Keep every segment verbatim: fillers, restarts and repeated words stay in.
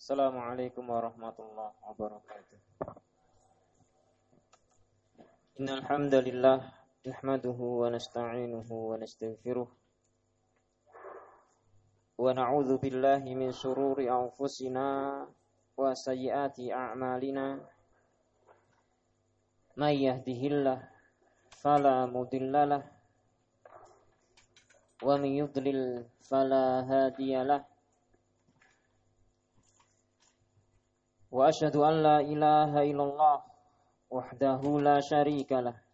Assalamualaikum warahmatullahi wabarakatuh. Innal hamdalillah nahmaduhu wa nasta'inuhu wa nastaghfiruh wa na'udzu billahi min shururi anfusina wa sayyiati a'malina. May yahdihillahu fala mudhillalah wa may yudlil fala hadiyalah. Wa asyhadu an la ilaha illallah wahdahu la syarika lah.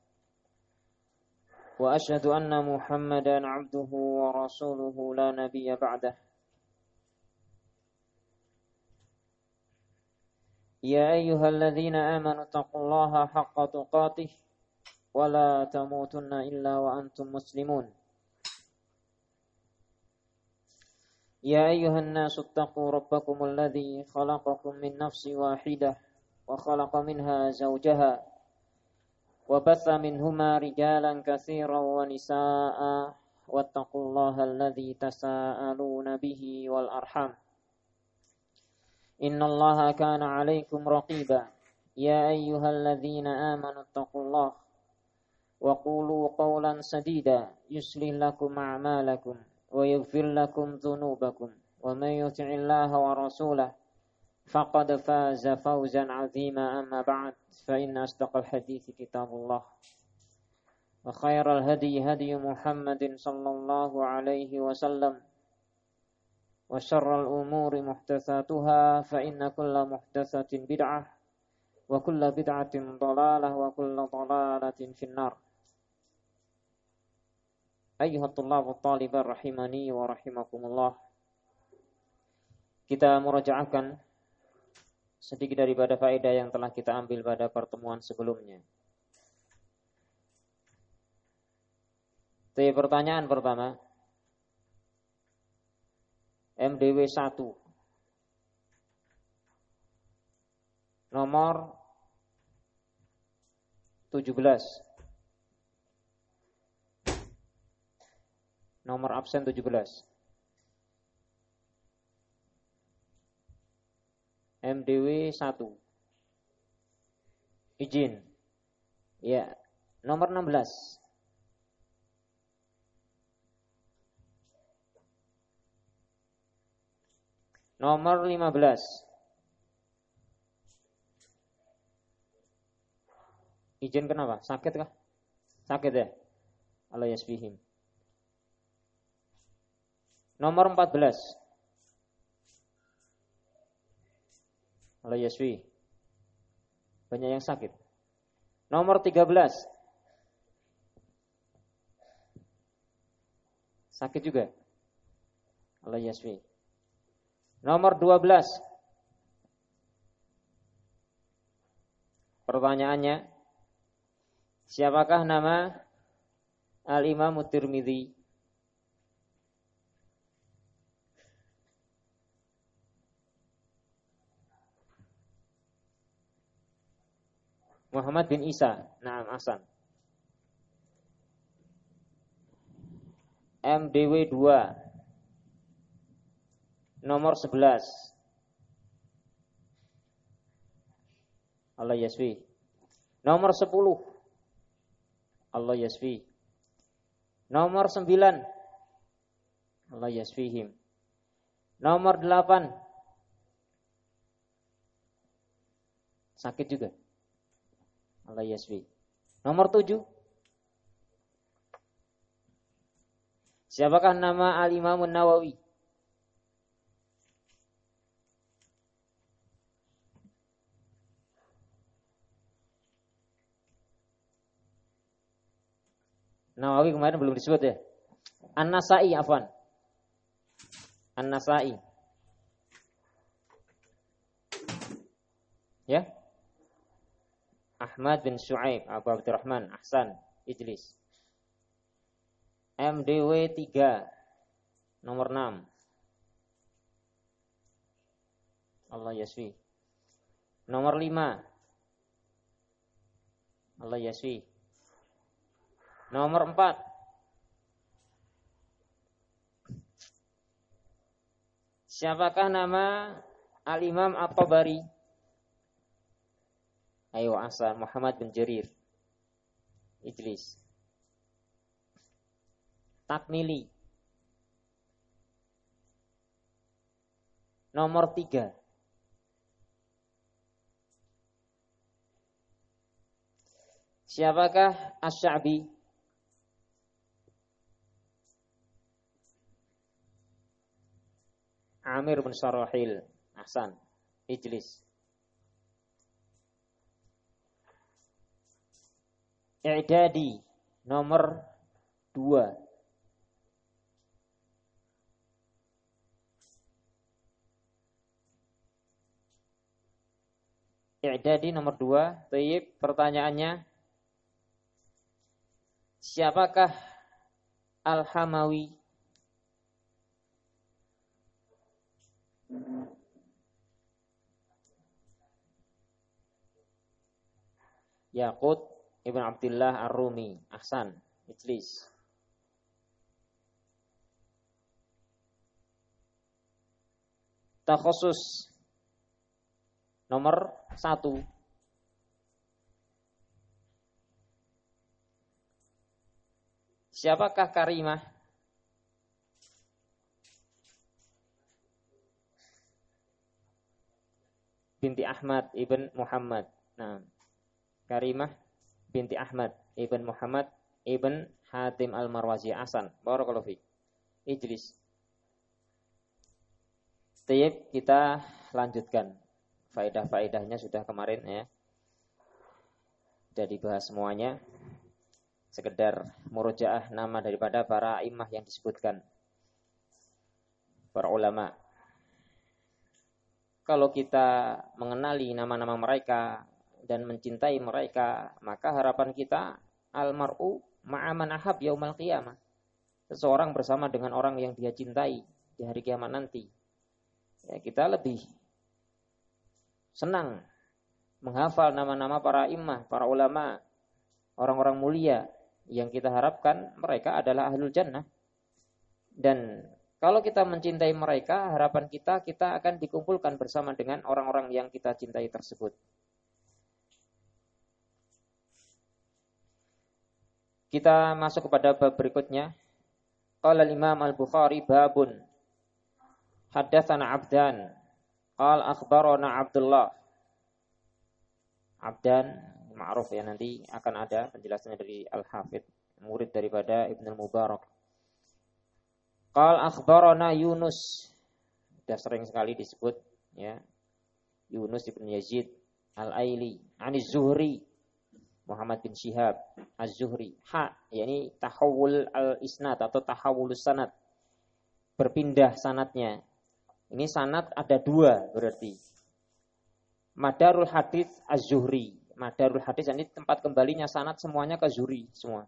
Wa asyhadu anna Muhammadan abduhu wa rasuluhu la nabiyya ba'dah. Ya ayyuhalladzina amanu taqullaha haqqa tuqatih wa la tamutunna illa wa antum muslimun. يا أيها الناس اتقوا ربكم الذي خلقكم من نفس واحدة وخلق منها زوجها وبث منهما رجالا كثيرا ونساء واتقوا الله الذي تساءلون به والأرحام إن الله كان عليكم رقيبا يا أيها الذين آمنوا اتقوا الله وقولوا قولا سديدا يصلح لكم أعمالكم ويغفر لكم ذنوبكم ومن يطع الله ورسوله فقد فاز فوزا عظيما. أما بعد فإن أصدق الحديث كتاب الله وخير الهدي هدي محمد صلى الله عليه وسلم وشر الأمور محدثاتها فإن كل محدثة بدعة وكل بدعة ضلالة وكل ضلالة في النار. Ayyuhat tullabut talibar rahimani wa rahimakumullah. Kita murajaahkan sedikit daripada faedah yang telah kita ambil pada pertemuan sebelumnya. Jadi pertanyaan pertama, M D W satu nomor tujuh belas. Nomor absen tujuh belas. M D W satu. Izin. Ya, nomor enam belas. Nomor lima belas. Izin kenapa? Sakit kah? Sakit ya? Allah yasfihim. Nomor empat belas. Allah yasfi. Banyak yang sakit. Nomor tiga belas. Sakit juga. Allah yasfi. Nomor dua belas. Pertanyaannya, siapakah nama Al-Imam Tirmidzi? Muhammad bin Isa. Naam, ahsan. M D W dua. Nomor sebelas. Allah yasfi. Nomor sepuluh. Allah yasfi. Nomor sembilan. Allah yasfihim. Nomor delapan. Sakit juga. Allah yasfi. Nomor tujuh. Siapakah nama Al-Imam Nawawi? Nawawi kemarin belum disebut ya. An-Nasa'i afwan. An-Nasa'i. Ya. Ahmad bin Syuaib Abu Abdurrahman. Ahsan. Ijlis. M D W tiga. Nomor enam. Allah yasfi. Nomor lima. Allah yasfi. Nomor empat. Siapakah nama Al-Imam At-Tabari. Ayo Hasan Muhammad bin Jarir. Ijlis. Takmili. Nomor tiga. Siapakah Asy-Sya'bi? Amir bin Syarahil. Ahsan. Ijlis. I'dadi. Nomor dua. I'dadi nomor dua. Tayyib, pertanyaannya. Siapakah Al-Hamawi? Yaqut Ibn Abdullah Ar-Rumi. Ahsan. Ijlis. Takhusus. Nomor satu. Siapakah Karimah? Binti Ahmad ibn Muhammad. Nah, Karimah binti Ahmad ibn Muhammad ibn Hatim al-Marwazi. Ahsan. Barakallahu fiik. Ijlis. Tayyib, kita lanjutkan. Faedah-faedahnya sudah kemarin ya. Sudah dibahas semuanya. Sekedar murojaah nama daripada para imam yang disebutkan. Para ulama. Kalau kita mengenali nama-nama mereka dan mencintai mereka, maka harapan kita al-mar'u ma'aman ahab yaumal qiyamah. Seseorang bersama dengan orang yang dia cintai di hari kiamat nanti. Ya, kita lebih senang menghafal nama-nama para imam, para ulama, orang-orang mulia yang kita harapkan mereka adalah ahlul jannah. Dan kalau kita mencintai mereka, harapan kita kita akan dikumpulkan bersama dengan orang-orang yang kita cintai tersebut. Kita masuk kepada bab berikutnya. Qala al-Imam Al-Bukhari babun haddatsana Abdan qala akhbarana Abdullah. Abdan ma'ruf ya, nanti akan ada penjelasannya dari Al-Hafidz, murid daripada Ibnu Mubarak. Qala akhbarana Yunus. Sudah sering sekali disebut ya. Yunus bin Yazid Al-Aili ani Zuhri Muhammad bin Syihab Az-Zuhri. Ha, yakni tahawul al-isnad atau tahawulus sanad. Berpindah sanadnya. Ini sanad ada dua berarti. Madarul hadits Az-Zuhri. Madarul hadits ini tempat kembalinya sanad semuanya ke Zuhri semua.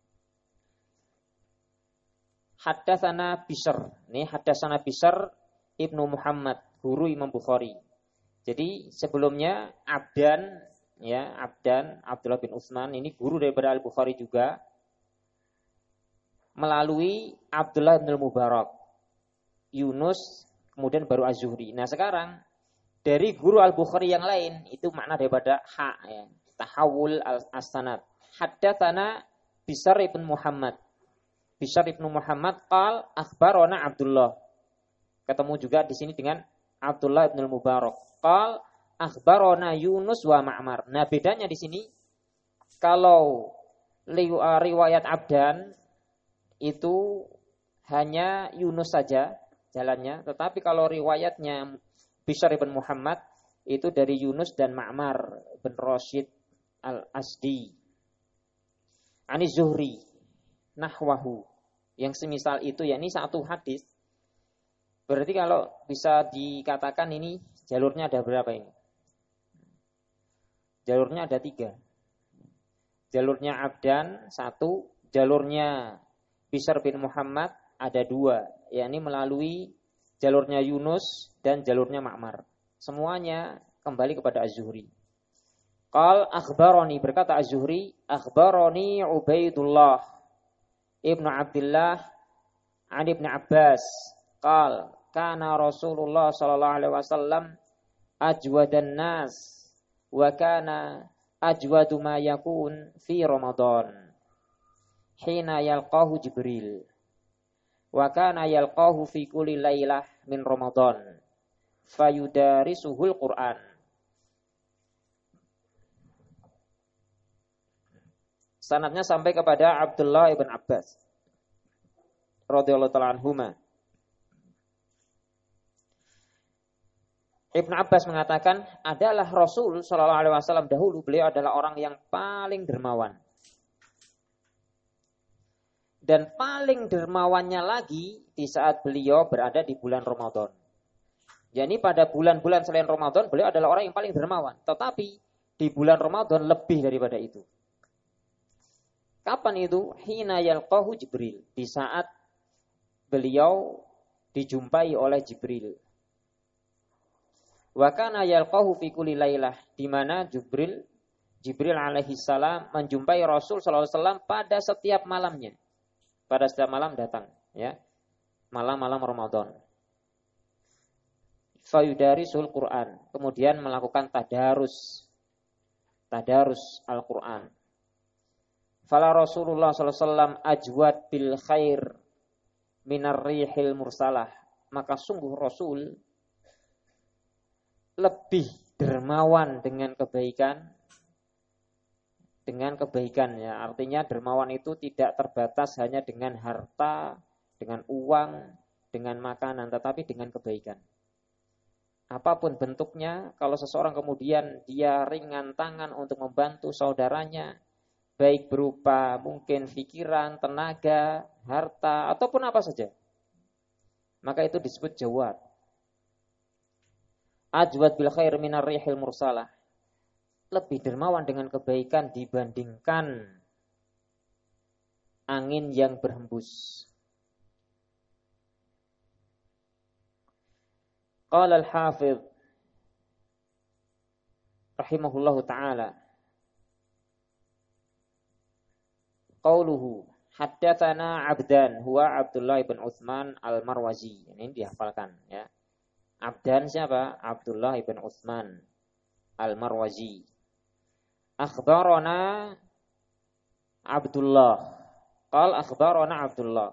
Haddatsana Bishr. Ini haddatsana Bishr Ibnu Muhammad, guru Imam Bukhari. Jadi sebelumnya Abdan ya, Abdan Abdullah bin Utsman ini guru daripada Al-Bukhari juga, melalui Abdullah bin Mubarak, Yunus, kemudian baru Az-Zuhri. Nah sekarang dari guru Al-Bukhari yang lain itu makna daripada ha ya, tahawul as-sanad. Haddatsana Bishr ibn Muhammad. Bishr ibn Muhammad qal akhbarana Abdullah. Ketemu juga di sini dengan Abdullah bin Mubarak. Qal akhbarana Yunus wa Ma'mar. Nah, bedanya di sini kalau riwayat Abdan itu hanya Yunus saja jalannya, tetapi kalau riwayatnya Bishr bin Muhammad itu dari Yunus dan Ma'mar bin Rashid Al-Asdi. Ani Zuhri nahwahu, yang semisal itu, yakni satu hadis. Berarti kalau bisa dikatakan ini jalurnya ada berapa ini? Jalurnya ada tiga. Jalurnya Abdan satu, jalurnya Bishr bin Muhammad ada dua, yakni melalui jalurnya Yunus dan jalurnya Ma'mar. Semuanya kembali kepada Az-Zuhri. Qal akhbarani, berkata Az-Zuhri, akhbarani Ubaidullah Ibnu Abdullah an Ibnu Abbas qal kana Rasulullah sallallahu alaihi wasallam ajwadan nas wa kana ajwadu ma yakun fi Ramadan hina yalqahu Jibril wa kana yalqahu fi kulli lailah min Ramadan fayudarisuhul Qur'an. Sanadnya sampai kepada Abdullah ibn Abbas radhiyallahu ta'ala anhuma. Ibnu Abbas mengatakan, adalah Rasul Shallallahu Alaihi Wasallam dahulu, beliau adalah orang yang paling dermawan. Dan paling dermawannya lagi di saat beliau berada di bulan Ramadan. Jadi pada bulan-bulan selain Ramadan, beliau adalah orang yang paling dermawan. Tetapi di bulan Ramadan lebih daripada itu. Kapan itu? Hina yalqahu Jibril. Di saat beliau dijumpai oleh Jibril. Wa kana yalqahu fi kulli lailah, di mana Jibril Jibril alaihi salam menjumpai Rasul sallallahu alaihi wasallam pada setiap malamnya. Pada setiap malam datang, ya. Malam-malam Ramadan. Fayudarisul Quran, kemudian melakukan tadarus. Tadarus Al-Qur'an. Fala Rasulullah sallallahu alaihi wasallam ajwad bil khair minar rihil mursalah. Maka sungguh Rasul lebih dermawan dengan kebaikan, dengan kebaikan ya. Artinya dermawan itu tidak terbatas hanya dengan harta, dengan uang, dengan makanan, tetapi dengan kebaikan. Apapun bentuknya, kalau seseorang kemudian dia ringan tangan untuk membantu saudaranya, baik berupa mungkin pikiran, tenaga, harta, ataupun apa saja, maka itu disebut jawad. Ajwad bil khair minar rihil mursalah. Lebih dermawan dengan kebaikan dibandingkan angin yang berhembus. Qala al-Hafidh rahimahullahu ta'ala, qauluhu haddatsana Abdan huwa Abdullah ibn Utsman al-Marwazi. Ini dihafalkan ya. Abdan siapa? Abdullah ibn Utsman al-Marwazi. Akhbarana Abdullah. Qal akhbarana Abdullah.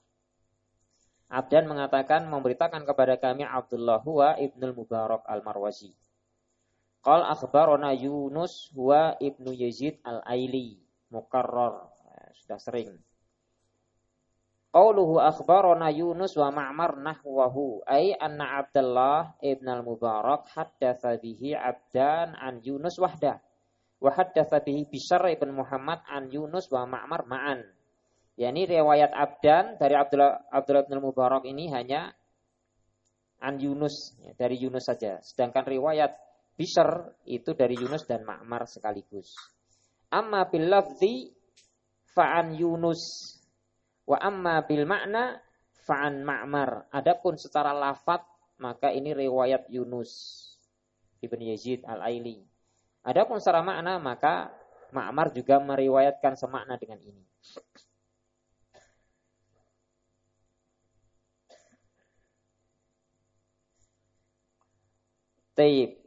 Abdan mengatakan memberitakan kepada kami Abdullah huwa ibnul Mubarak al-Marwazi. Qal akhbarana Yunus huwa ibnu Yazid al-Aili. Mukarrar. Sudah sering. Qauluhu akhbarana Yunus wa Ma'mar nahwahu ay anna Abdullah ibn al-Mubarak haddatsa bihi Abdan an Yunus wahda wa haddatsa bihi Bishr ibn Muhammad an Yunus wa Ma'mar ma'an. Yani riwayat Abdan dari Abdullah Abdullah ibn al-Mubarak ini hanya an Yunus, ya, dari Yunus saja. Sedangkan riwayat Bishr itu dari Yunus dan Ma'mar sekaligus. Amma bil lafzi fa'an Yunus wa amma bil makna fa'an Ma'mar. Adapun secara lafaz maka ini riwayat Yunus ibn Yazid al-Aili. Adapun secara makna maka Ma'mar juga meriwayatkan semakna dengan ini. Taib.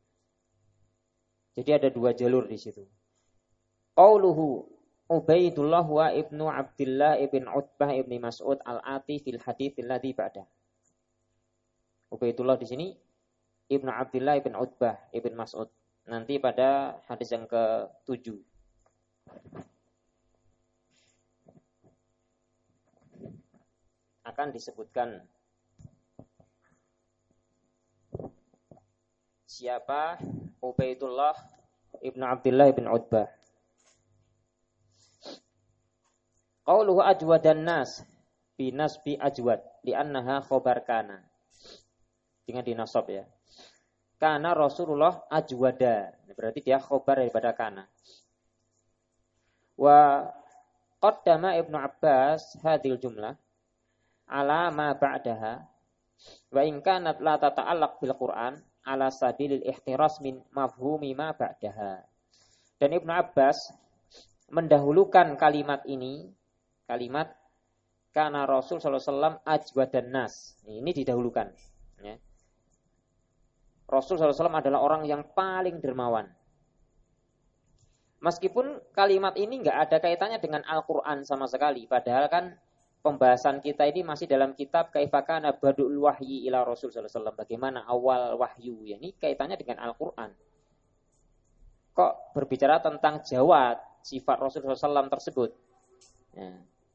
Jadi ada dua jalur di situ. Qauluhu Ubaidullah wa ibnu Abdullah ibn Utbah ibn Mas'ud al-Ati fil hadits alladhi ba'da. Ubaidullah di sini ibnu Abdullah ibn Utbah ibn Mas'ud. Nanti pada hadis yang ketujuh. Akan disebutkan siapa Ubaidullah ibnu Abdullah ibn Utbah. Qauluhu ajwadan nas bi nasbi ajwad li'annaha khobar kana. Dengan dinasab ya. Kana Rasulullah ajwada. Berarti dia khobar daripada kana. Wa qaddama Ibnu Abbas hadhil jumlah ala ma ba'daha wa in kanat la tata'allaq bil Qur'an ala sabilil ihtiras min mafhumi ma ba'daha. Dan Ibnu Abbas mendahulukan kalimat ini, kalimat kana Rasul sallallahu alaihi wasallam ajwadan nas. Ini didahulukan ya. Rasul sallallahu alaihi wasallam adalah orang yang paling dermawan. Meskipun kalimat ini nggak ada kaitannya dengan Al-Quran sama sekali. Padahal kan pembahasan kita ini masih dalam kitab Kaifa kana badul wahyi ila Rasul sallallahu alaihi wasallam. Bagaimana awal wahyu. Ya, ini kaitannya dengan Al-Quran. Kok berbicara tentang jawad, sifat Rasul sallallahu alaihi wasallam tersebut. Ya.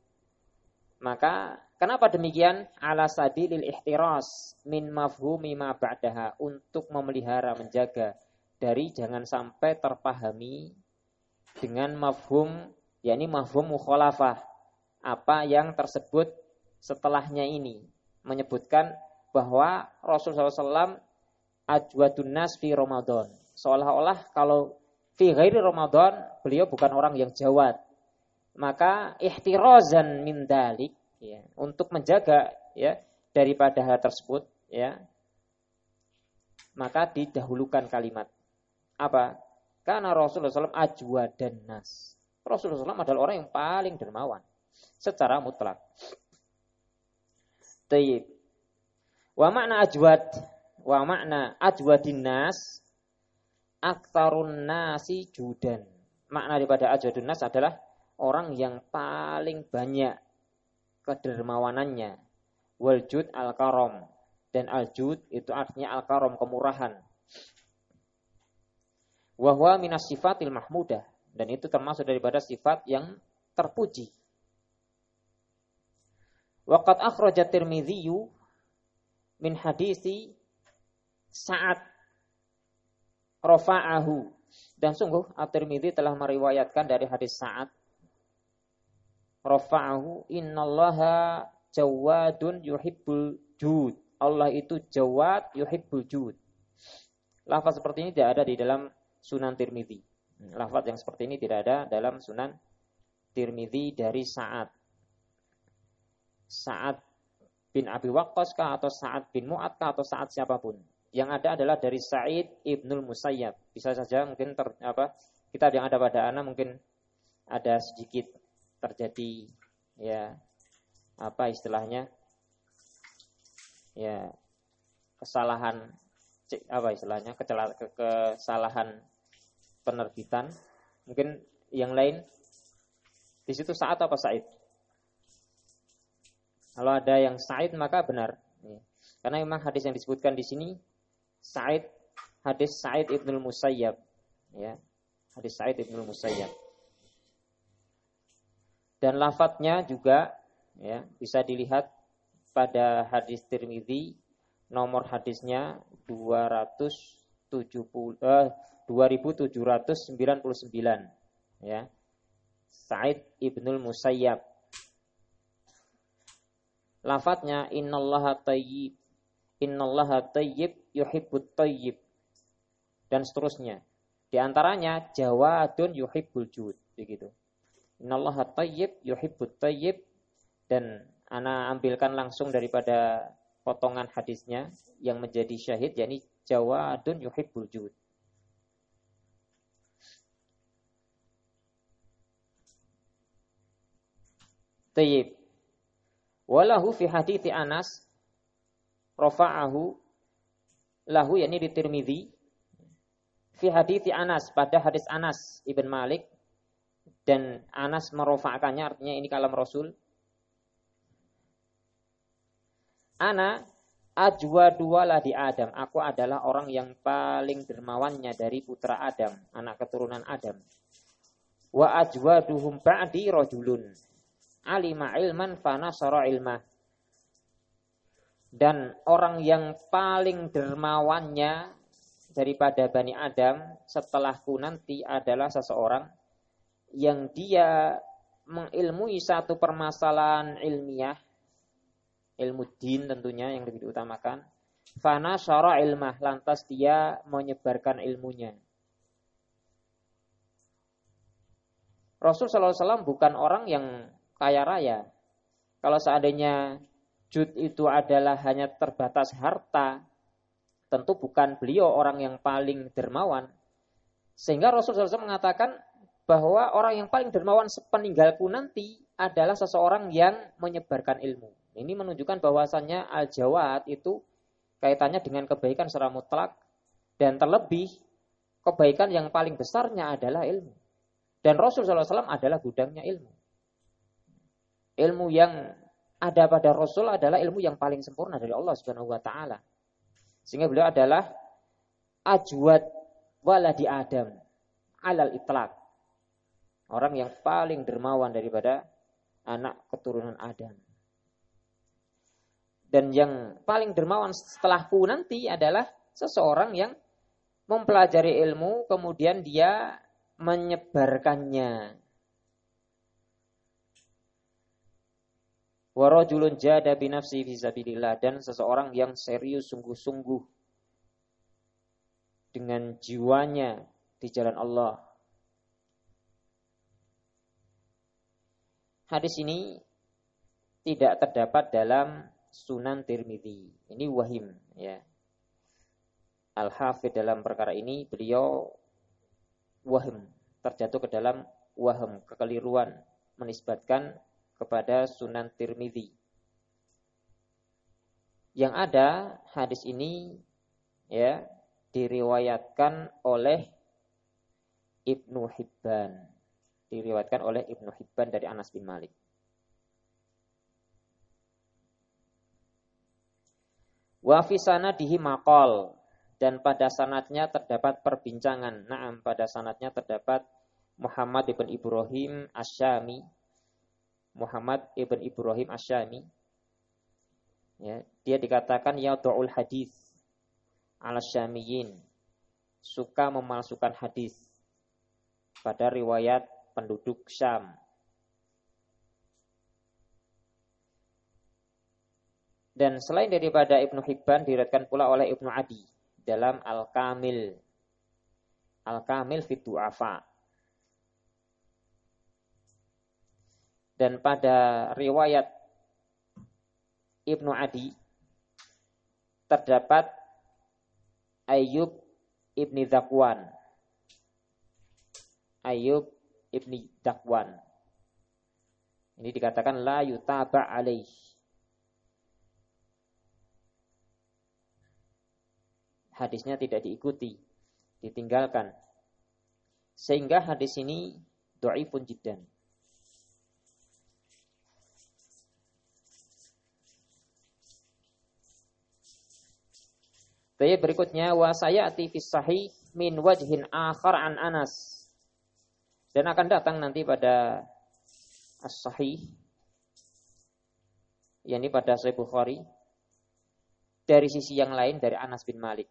Maka kenapa demikian? Ala sabilil ihtiras min mafhumi ma ba'daha. Untuk memelihara, menjaga dari jangan sampai terpahami dengan mafhum, yakni mafhum mukhalafah, apa yang tersebut setelahnya ini menyebutkan bahwa Rasulullah sallallahu alaihi wasallam ajwadun nas fi Ramadan, seolah-olah kalau fi ghairi Ramadan beliau bukan orang yang jawad. Maka ihtirazan min dalik, ya, untuk menjaga ya daripada hal tersebut, ya, maka didahulukan kalimat apa? Karena Rasulullah sallallahu alaihi wasallam ajwadan nas. Rasulullah sallallahu alaihi wasallam adalah orang yang paling dermawan secara mutlak. Tayyib. Wa makna ajwad, wa makna ajwadin nas, aktsarun nasi judan. Makna daripada ajwadun nas adalah orang yang paling banyak kedermawanannya. Wal jud al-karam, dan al-jud itu artinya al-karam, kemurahan. Wa huwa minas sifatil mahmudah, dan itu termasuk daripada sifat yang terpuji. Wa qad akhraja Tirmidzi min hadisi Sa'ad rafa'ahu, dan sungguh At-Tirmidzi telah meriwayatkan dari hadis Sa'ad rafa'ahu, innallaha jawadun yuhibbul jud. Allah itu jawad yuhibbul jud. Lafaz seperti ini tidak ada di dalam Sunan Tirmidzi. Lafaz yang seperti ini tidak ada dalam Sunan Tirmidzi dari Sa'ad. Sa'ad bin Abi Waqqas kah, atau Sa'ad bin Mu'ad kah, atau Sa'ad siapapun. Yang ada adalah dari Sa'id ibnul Musayyab. Bisa saja mungkin ter, apa, kitab yang ada pada ana mungkin ada sedikit terjadi ya apa istilahnya ya kesalahan apa istilahnya kesalahan penerbitan, mungkin yang lain di situ Sa'ad apa Sa'id. Kalau ada yang Sa'id maka benar, ya. Karena memang hadis yang disebutkan di sini Sa'id, hadis Sa'id ibnul Musayyab, ya, hadis Sa'id ibnul Musayyab. Dan lafadznya juga ya bisa dilihat pada hadis Tirmidzi, nomor hadisnya dua ribu tujuh ratus sembilan puluh sembilan, ya. Sa'id ibnul Musayyab. Lafadznya innallaha tayyib, innallaha tayyib yuhibbut tayyib, dan seterusnya. Di antaranya jawadun yuhibbul jud, begitu. Innallaha tayyib yuhibbut tayyib, dan ana ambilkan langsung daripada potongan hadisnya yang menjadi syahid, yakni jawadun yuhibbul jud. Tayyib. Walahu fi hadithi Anas rafa'ahu, lahu yakni di Tirmidzi, fi hadithi Anas, pada hadis Anas ibn Malik, dan Anas merofa'kannya, artinya ini kalam Rasul. Ana ajwadu waladi Adam, aku adalah orang yang paling dermawannya dari putra Adam, anak keturunan Adam. Wa ajwaduhum ba'di rajulun alima ilman fanasara ilmah, dan orang yang paling dermawannya daripada Bani Adam setelahku nanti adalah seseorang yang dia mengilmui satu permasalahan ilmiah, ilmu din tentunya yang lebih diutamakan, fanasara ilmah, lantas dia menyebarkan ilmunya. Rasul sallallahu alaihi wasallam bukan orang yang kaya raya. Kalau seandainya jud itu adalah hanya terbatas harta, tentu bukan beliau orang yang paling dermawan. Sehingga Rasulullah sallallahu alaihi wasallam mengatakan bahwa orang yang paling dermawan sepeninggalku nanti adalah seseorang yang menyebarkan ilmu. Ini menunjukkan bahwasannya al-jawad itu kaitannya dengan kebaikan secara mutlak Dan terlebih kebaikan yang paling besarnya adalah ilmu. Dan Rasul sallallahu alaihi wasallam adalah gudangnya ilmu. Ilmu yang ada pada Rasul adalah ilmu yang paling sempurna dari Allah Subhanahu wa taala. Sehingga beliau adalah ajwad waladi Adam alal itlaq. Orang yang paling dermawan daripada anak keturunan Adam. Dan yang paling dermawan setelahku nanti adalah seseorang yang mempelajari ilmu, kemudian dia menyebarkannya. Wa rajulun jada bi nafsi fi sabilillah, dan seseorang yang serius sungguh-sungguh dengan jiwanya di jalan Allah. Hadis ini tidak terdapat dalam Sunan Tirmidzi. Ini wahim, ya. Al-Hafidh dalam perkara ini beliau waham, terjatuh ke dalam waham, kekeliruan, menisbatkan kepada Sunan Tirmidzi. Yang ada hadis ini ya diriwayatkan oleh Ibnu Hibban. Diriwayatkan oleh Ibnu Hibban dari Anas bin Malik. Wa fi sanadihi maqal, dan pada sanadnya terdapat perbincangan. Naam, pada sanadnya terdapat Muhammad ibn Ibrahim Asy-Syami. Muhammad ibn Ibrahim Asy-Syami. Ya, dia dikatakan yad'ul hadis ala syamiyin, suka memalsukan hadis pada riwayat penduduk Syam. Dan selain daripada Ibnu Hibban, diriwayatkan pula oleh Ibnu Adi dalam Al-Kamil. Al-Kamil fi Du'afa. Dan pada riwayat Ibnu Adi terdapat Ayyub ibni Zakwan. Ayyub ibni Zakwan. Ini dikatakan la yutaba alaih. Hadisnya tidak diikuti, ditinggalkan. Sehingga hadis ini dhaifun jiddan. Tapi berikutnya wa sayati fis sahih min wajhin akhar an Anas. Dan akan datang nanti pada as-sahih, yakni pada Sahih Bukhari, dari sisi yang lain dari Anas bin Malik.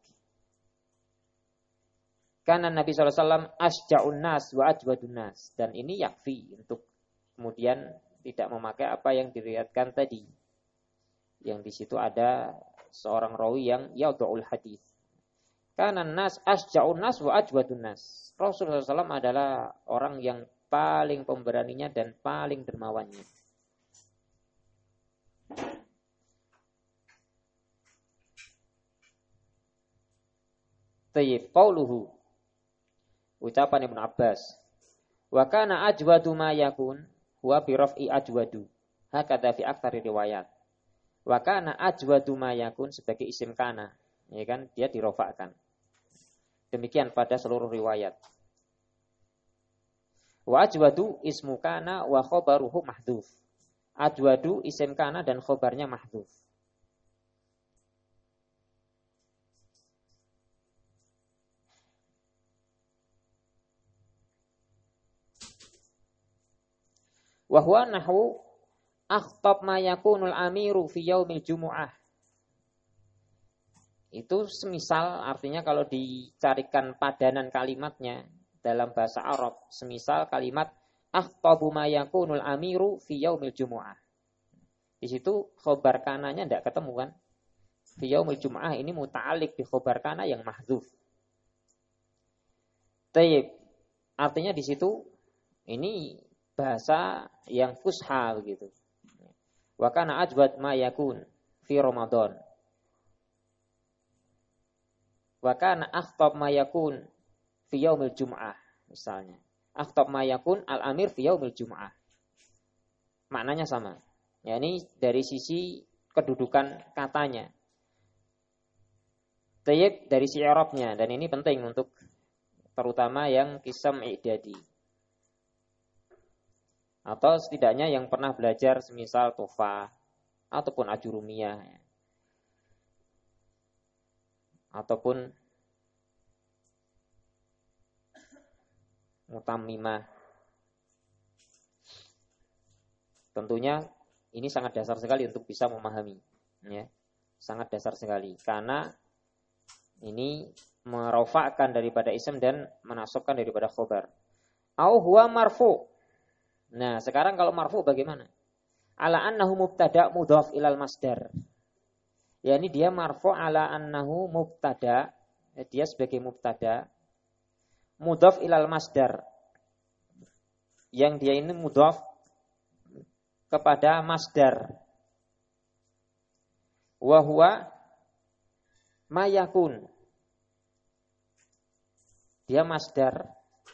Karena Nabi shallallahu alaihi wasallam asja'un nas wa ajwadun nas. Dan ini yakfi untuk kemudian tidak memakai apa yang diriwayatkan tadi. Yang di situ ada seorang rawi yang yad'ul hadis. Karena nas asja'un nas wa ajwadun nas. Rasulullah shallallahu alaihi wasallam adalah orang yang paling pemberaninya dan paling dermawannya. Tayyib qauluhu, ucapan Ibnu Abbas, wa kana ajwadu ma yakun huwa bi raf'i ajwadu, hakadha fi aktsari riwayat. Wa kana ajwadu ma yakun sebagai isim kana, ya kan, dia dirofakkan. Demikian pada seluruh riwayat. Wa ajwadu ismu kana wa khabaruhu mahdhuf. Ajwadu isim kana dan khabarnya mahdhuf. Wa huwa nahwu akhtab ma yakunul amiru fi yaumil jumu'ah. Itu semisal, artinya kalau dicarikan padanan kalimatnya dalam bahasa Arab, semisal kalimat akhtabu ma yakunul amiru fi yaumil jumu'ah. Di situ khobar kananya tidak ketemu kan? Fi yaumil jumu'ah ini muta'alliq bi khobar kana yang mahdzuf. Tayyib, artinya di situ ini bahasa yang fusha begitu. Wa kana ajwad ma yakun fi Ramadan. Wa kana akhtab ma yakun fi yaumil jum'ah misalnya. Akhtab ma yakun al-amir fi yaumil jum'ah. Maknanya sama. Ya, ini dari sisi kedudukan katanya. Tayyib dari si i'rabnya, dan ini penting untuk terutama yang qisam i'dadi. Atau setidaknya yang pernah belajar semisal Tufa ataupun Ajurumiyah ataupun Mutammimah. Tentunya ini sangat dasar sekali untuk bisa memahami, ya. Sangat dasar sekali karena ini merofakkan daripada ism dan menasabkan daripada khobar. Au huwa marfu. Nah, sekarang kalau marfu bagaimana? Ala annahu mubtada mudhaf ilal masdar. Ya, ini dia marfu ala annahu mubtada, ya, dia sebagai mubtada mudhaf ilal masdar. Yang dia ini mudhaf kepada masdar. Wa huwa mayakun. Dia masdar.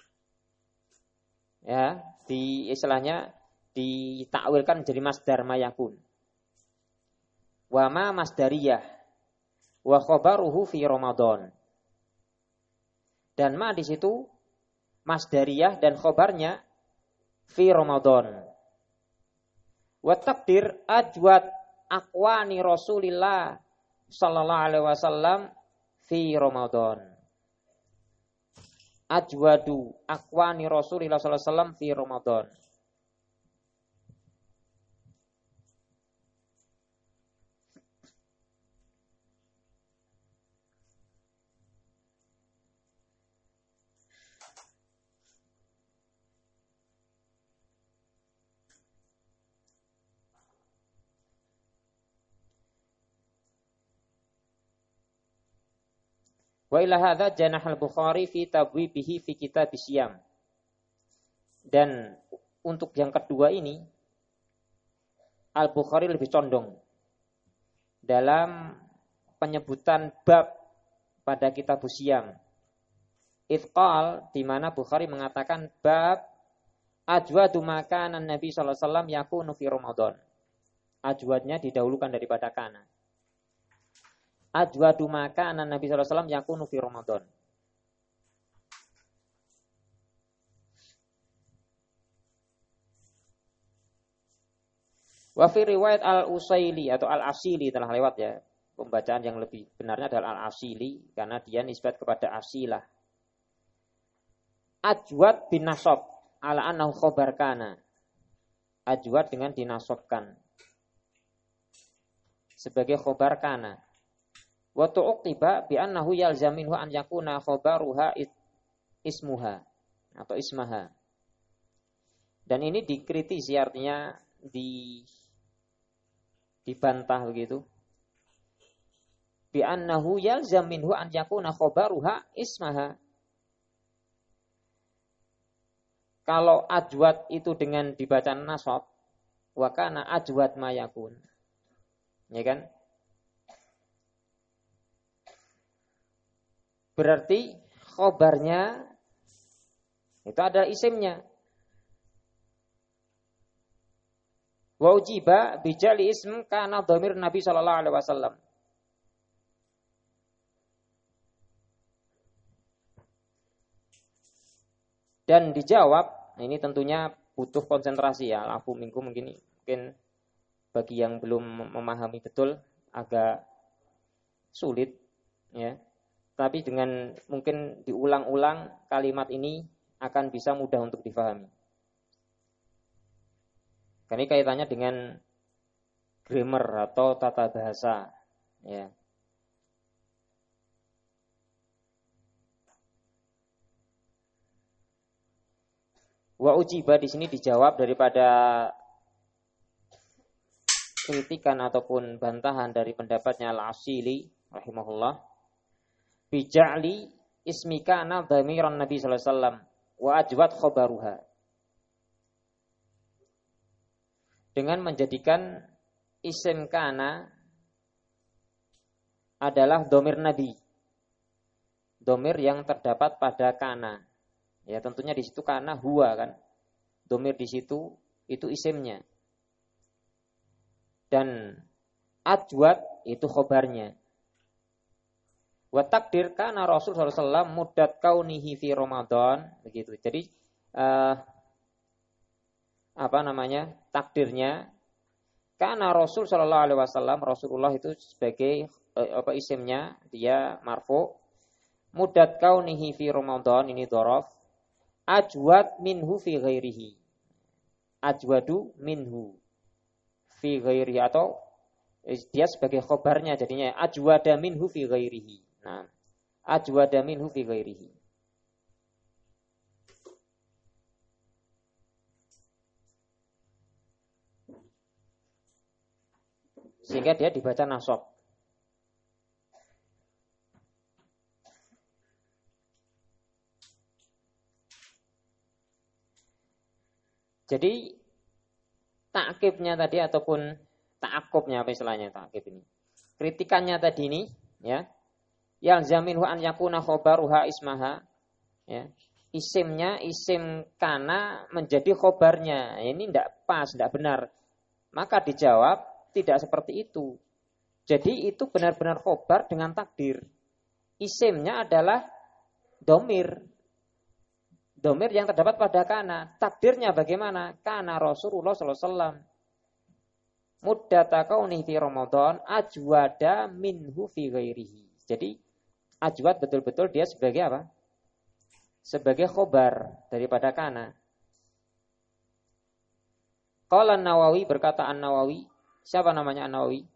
Ya, di istilahnya ditakwilkan menjadi masdar mayakun. Wa ma masdariyah wa khabaruhu fi Ramadan. Dan ma di situ masdariyah dan khabarnya fi Ramadan. Wa takdir ajwad aqwani Rasulillah sallallahu alaihi wasallam fi Ramadan. Ajwadu aqwani Rasulillah sallallahu alaihi wasallam fi Ramadan. Wa ila hadza janah al-Bukhari fi tabwibihi fi kitab Siyam. Dan untuk yang kedua ini Al-Bukhari lebih condong dalam penyebutan bab pada kitab Siyam. Ifqal di mana Bukhari mengatakan bab ajwadu makanan Nabi sallallahu alaihi wasallam yakunu fi Ramadan. Ajwadnya didahulukan daripada kana. Ajwadu makanan Nabi sallallahu alaihi wasallam yakunu fi Ramadan. Wa fi riwayat Al-Usaili atau Al-Asili telah lewat ya. Pembacaan yang lebih benarnya adalah Al-Asili karena dia nisbat kepada Asilah. Ajwad bin nasab ala annahu khabar kana. Ajwad dengan dinasabkan sebagai khabar kana. Wa tu'qiba bi annahu yalzaminhu an yakuna khabaruha ismuha atau ismaha. Dan ini dikritisi, artinya di dibantah begitu. Bi annahu yalzaminhu an yakuna khabaruha ismaha. Kalau ajwad itu dengan dibaca nasab, wa kana ajwad ma yakun. Ya kan? Berarti khobarnya itu adalah isimnya. Wa ujiba bijali ism kana dhamir Nabi sallallahu alaihi wasallam. Dan dijawab, ini tentunya butuh konsentrasi ya. Afu minggu mungkin mungkin bagi yang belum memahami betul agak sulit ya. Tapi dengan mungkin diulang-ulang kalimat ini akan bisa mudah untuk difahami. Karena kaitannya dengan grammar atau tata bahasa, ya. Wa ujiba di sini dijawab daripada kritikan ataupun bantahan dari pendapatnya Al-Asili rahimahullah. Bija'li ismika na dhamiran Nabi sallallahu alaihi wasallam wa ajwad khobaruha. Dengan menjadikan isim kana adalah dhamir Nabi. Dhamir yang terdapat pada kana. Ya tentunya di situ kana huwa kan. Dhamir di situ itu isimnya. Dan ajwad itu khobarnya. Wa takdir kana Rasul sallallahu alaihi wasallam muddat kaunihi fi Ramadan, begitu. Jadi uh, apa namanya? Takdirnya kana Rasul sallallahu alaihi wasallam, Rasulullah itu sebagai uh, apa isimnya, dia marfu. Muddat kaunihi fi Ramadan, ini dzaraf. Ajwad minhu fi ghairihi. Ajwadu minhu fi ghairihi, atau dia sebagai khobarnya jadinya ajwada minhu fi ghairihi. Nah, ajwada minhu fi ghairihi. Sehingga dia dibaca nasab. Jadi ta'kibnya tadi ataupun ta'akubnya, apa istilahnya ta'kib ini? Kritikannya tadi ini, ya. Yalzaminhu an yakuna khobaruha ismaha, ya. Isimnya isim kana menjadi khobarnya. Ini tidak pas, tidak benar. Maka dijawab tidak seperti itu. Jadi itu benar-benar khobar dengan takdir. Isimnya adalah domir. Domir yang terdapat pada kana. Takdirnya bagaimana? Kana Rasulullah sallallahu alaihi wasallam muddata kaunihi fi Ramadan ajwada minhu fi ghairihi. Jadi ajwad betul-betul dia sebagai apa? Sebagai khobar daripada kana. Qala An-Nawawi, berkata An-Nawawi. Siapa namanya An-Nawawi?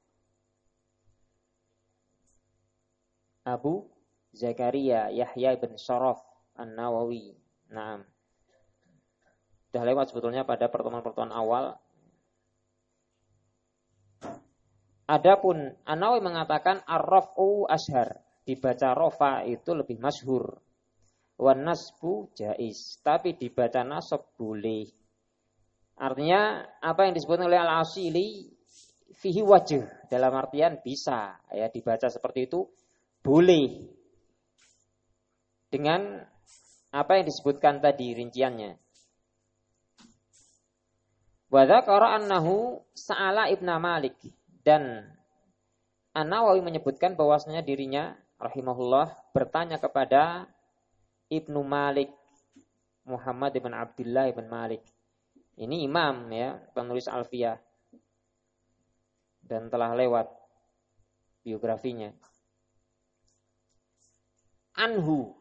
Abu Zakaria Yahya bin Sharaf An-Nawawi. Nah, sudah lewat sebetulnya pada pertemuan-pertemuan awal. Adapun An-Nawawi mengatakan ar-raf'u ashar, dibaca rofa itu lebih masyhur. Wan nasbu jaiz, tapi dibaca nasab boleh. Artinya apa yang disebut oleh Al-Asili fihi wajh, dalam artian bisa ya dibaca seperti itu boleh. Dengan apa yang disebutkan tadi rinciannya. Wa dzakara annahu sa'ala Ibnu Malik, dan An-Nawawi menyebutkan bahwasanya dirinya rahimahullah bertanya kepada Ibnu Malik, Muhammad bin Abdullah bin Malik. Ini imam ya, penulis Alfiyah. Dan telah lewat biografinya. Anhu,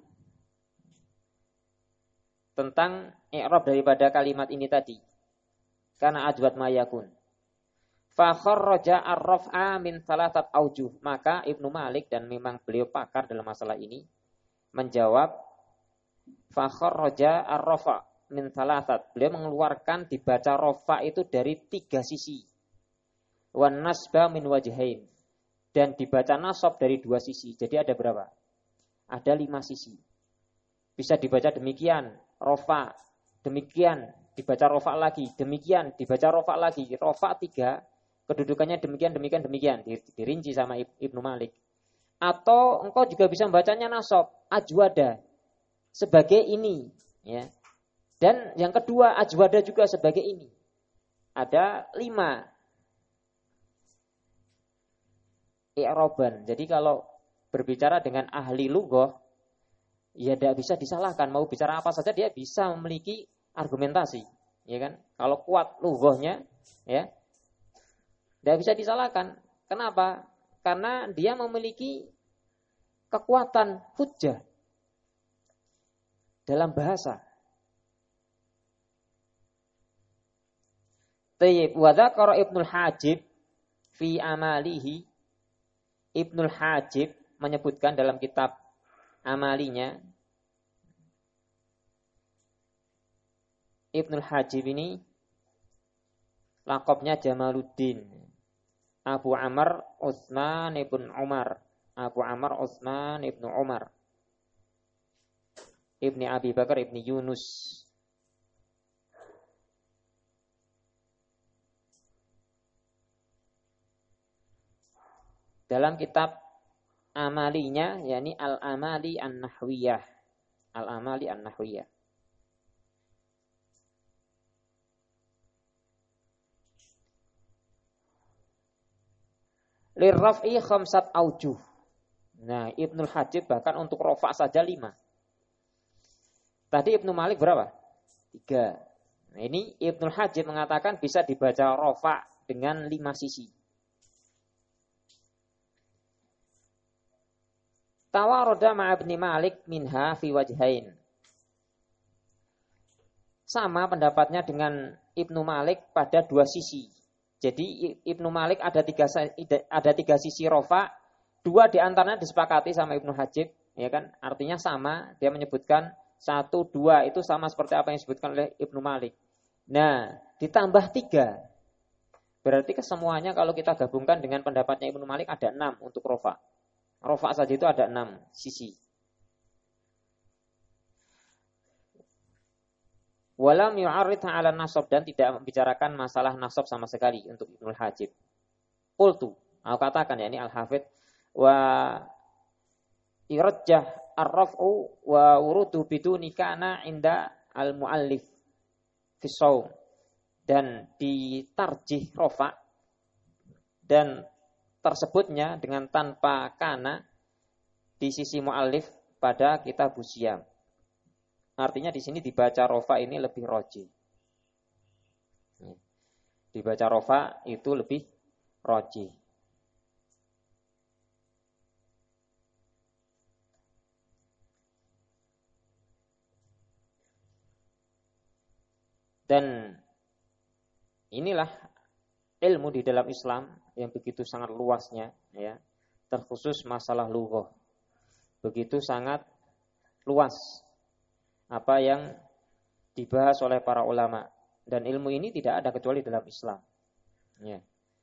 tentang i'rab daripada kalimat ini tadi. Karena ajwad mayakun. Fa kharraja ar-raf'a min thalathat aujuh. Maka Ibnu Malik, dan memang beliau pakar dalam masalah ini, menjawab fa kharraja ar-rafa' min thalathat. Beliau mengeluarkan dibaca rafa itu dari tiga sisi. Wan nasba min wajhain, dan dibaca nasab dari dua sisi. Jadi ada berapa? Ada lima sisi. Bisa dibaca demikian, rafa, demikian, dibaca rafa lagi, demikian, dibaca rafa lagi. Rafa tiga, kedudukannya demikian, demikian, demikian. Dirinci sama Ibnu Malik. Atau engkau juga bisa membacanya nasab, ajwada, sebagai ini. Ya. Dan yang kedua, ajwada juga sebagai ini. Ada lima i'roban. Jadi kalau berbicara dengan ahli lughah, ya tidak bisa disalahkan. Mau bicara apa saja dia bisa memiliki argumentasi, ya kan? Kalau kuat lughahnya, ya, tidak bisa disalahkan. Kenapa? Karena dia memiliki kekuatan hujjah dalam bahasa. Tayyib wa dzakara Ibnul Hajib fi amalihi. Ibnul Hajib menyebutkan dalam kitab amalinya. Ibnul Hajib ini laqabnya Jamaluddin. Abu Amr Utsman ibn Umar. Abu Amr Utsman ibn Umar. Ibni Abi Bakar ibni Yunus. Dalam kitab amalinya, yakni Al-Amali An-Nahwiyah. Al-Amali An-Nahwiyah. Lirraf'i khamsat aujuh. Nah, Ibnul Hajib bahkan untuk rofa saja lima. Tadi Ibnu Malik berapa? Tiga. Nah, ini Ibnul Hajib mengatakan bisa dibaca rofa dengan lima sisi. Tawaroda ma'abni Malik minha fi wajhain. Sama pendapatnya dengan Ibnu Malik pada dua sisi. Jadi Ibnu Malik ada tiga ada tiga sisi rofa, dua diantaranya disepakati sama Ibnu Hajib, ya kan? Artinya sama, dia menyebutkan satu, dua itu sama seperti apa yang disebutkan oleh Ibnu Malik. Nah, ditambah tiga, berarti kesemuanya kalau kita gabungkan dengan pendapatnya Ibnu Malik ada enam untuk rofa. Rofa saja itu ada enam sisi. Walam yu'arrid 'ala nasab, dan tidak membicarakan masalah nasab sama sekali untuk Ibnul Hajib. Qultu, aku katakan ya ini Al-Hafidz, wa irajjah ar-raf'u wa urudu biduni kana inda al-muallif fi shaum, dan ditarjih rafa dan tersebutnya dengan tanpa kana di sisi muallif pada kitab Siyam. Artinya di sini dibaca rofa ini lebih roji. Dibaca rofa itu lebih roji. Dan inilah ilmu di dalam Islam yang begitu sangat luasnya, ya, terkhusus masalah lughah. Begitu sangat luas apa yang dibahas oleh para ulama, dan ilmu ini tidak ada kecuali dalam Islam, ya.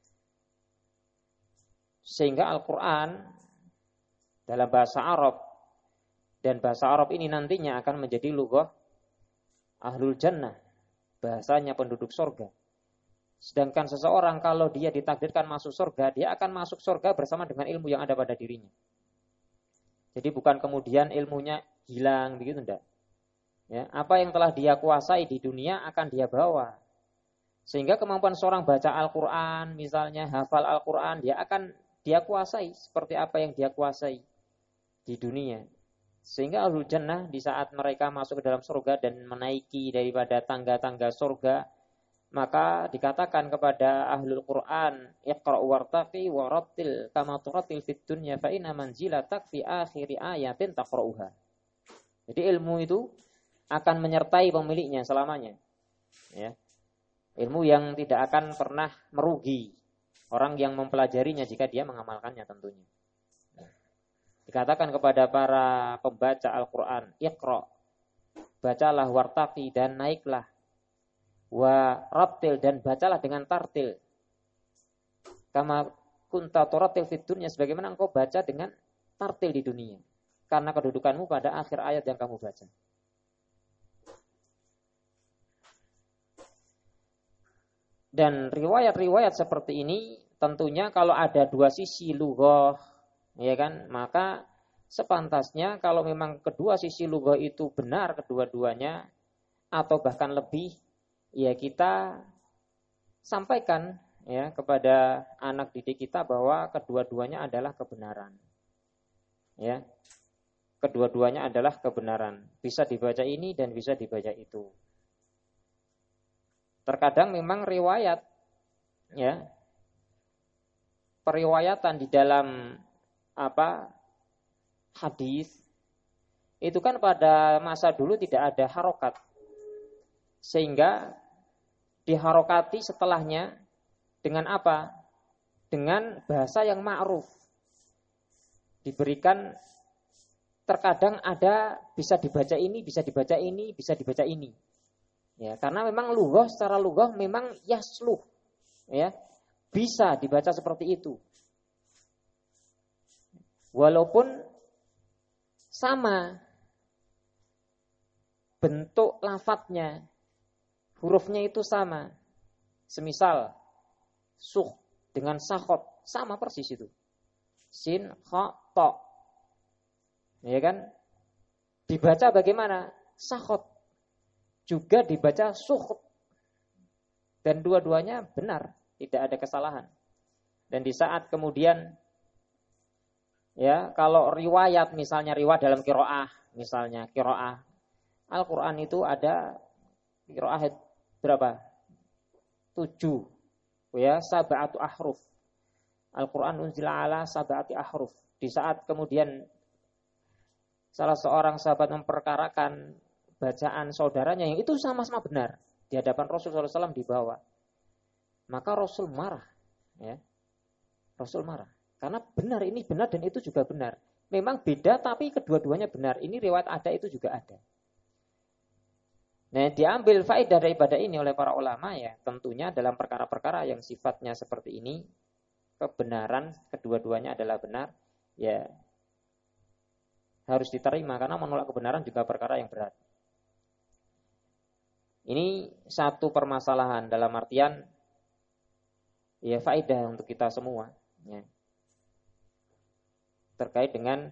Sehingga Al-Quran dalam bahasa Arab, dan bahasa Arab ini nantinya akan menjadi lughah ahlul jannah, bahasanya penduduk surga. Sedangkan seseorang kalau dia ditakdirkan masuk surga, dia akan masuk surga bersama dengan ilmu yang ada pada dirinya. Jadi bukan kemudian ilmunya hilang begitu, enggak. Ya, apa yang telah dia kuasai di dunia akan dia bawa. Sehingga kemampuan seorang baca Al-Quran, misalnya hafal Al-Quran, dia akan dia kuasai seperti apa yang dia kuasai di dunia. Sehingga ahlul jannah di saat mereka masuk ke dalam surga dan menaiki daripada tangga-tangga surga, maka dikatakan kepada ahlul Quran, iqra' wartaqi warattil kama turattil fid dunya fa inna manzilatak fi akhiri ayatin taqra'uha. Jadi ilmu itu akan menyertai pemiliknya selamanya, ya. Ilmu yang tidak akan pernah merugi orang yang mempelajarinya jika dia mengamalkannya tentunya. Dikatakan kepada para pembaca Al-Quran, iqra', bacalah, wartaqi, dan naiklah, wa rattil, dan bacalah dengan tartil, kama kunta turattil fid dunya, sebagaimana engkau baca dengan tartil di dunia, karena kedudukanmu pada akhir ayat yang kamu baca. Dan riwayat-riwayat seperti ini tentunya kalau ada dua sisi lughah, ya kan, maka sepantasnya kalau memang kedua sisi lughah itu benar kedua-duanya atau bahkan lebih, ya kita sampaikan ya kepada anak didik kita bahwa kedua-duanya adalah kebenaran. Ya. Kedua-duanya adalah kebenaran. Bisa dibaca ini dan bisa dibaca itu. Terkadang memang riwayat, ya, periwayatan di dalam apa hadis itu kan pada masa dulu tidak ada harokat, sehingga diharokati setelahnya dengan apa? Dengan bahasa yang ma'ruf. Diberikan, terkadang ada bisa dibaca ini, bisa dibaca ini, bisa dibaca ini. Ya, karena memang lughah secara lughah memang yasluh, ya, bisa dibaca seperti itu. Walaupun sama bentuk lafadznya, hurufnya itu sama. Semisal suh dengan sakhot, sama persis itu. Sin, kha, ta. Ya kan? Dibaca bagaimana? Sakhot. Juga dibaca sukhut. Dan dua-duanya benar, tidak ada kesalahan. Dan di saat kemudian Ya, kalau riwayat misalnya riwayat dalam qiraah, misalnya qiraah Al-Qur'an itu ada qiraah berapa? Tujuh. Ya, sab'atu ahruf. Al-Qur'an unzila ala sab'ati ahruf. Di saat kemudian salah seorang sahabat memperkarakan bacaan saudaranya yang itu sama-sama benar di hadapan Rasul sallallahu alaihi wasallam dibawa, maka Rasul marah, ya. Rasul marah karena benar, ini benar dan itu juga benar. Memang beda tapi kedua-duanya benar. Ini riwayat ada, itu juga ada. Nah, diambil faedah daripada ini oleh para ulama, ya, tentunya dalam perkara-perkara yang sifatnya seperti ini, kebenaran kedua-duanya adalah benar, ya harus diterima karena menolak kebenaran juga perkara yang berat. Ini satu permasalahan dalam artian ya faedah untuk kita semua, ya, terkait dengan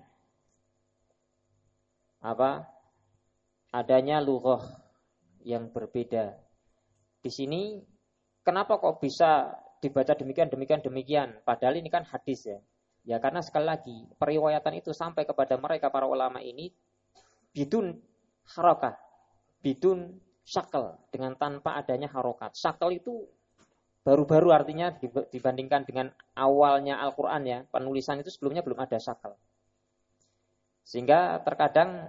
apa adanya lughah yang berbeda. Di sini kenapa kok bisa dibaca demikian demikian demikian padahal ini kan hadis, ya. Ya karena sekali lagi periwayatan itu sampai kepada mereka para ulama ini bidun harakah, bidun syakal, dengan tanpa adanya harokat. Syakal itu baru-baru artinya dibandingkan dengan awalnya Al-Quran, ya, penulisan itu sebelumnya belum ada syakal. Sehingga terkadang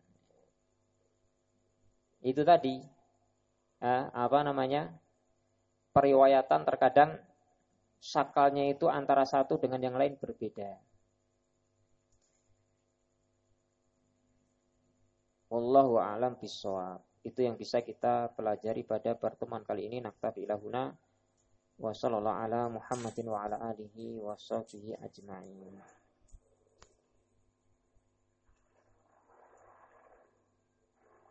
itu tadi eh, apa namanya periwayatan terkadang syakalnya itu antara satu dengan yang lain berbeda. Wallahu a'lam bishawab. Itu yang bisa kita pelajari pada pertemuan kali ini. Naktafi ilahuna wa sallallahu ala Muhammadin wa ala alihi wa sahbihi ajma'in.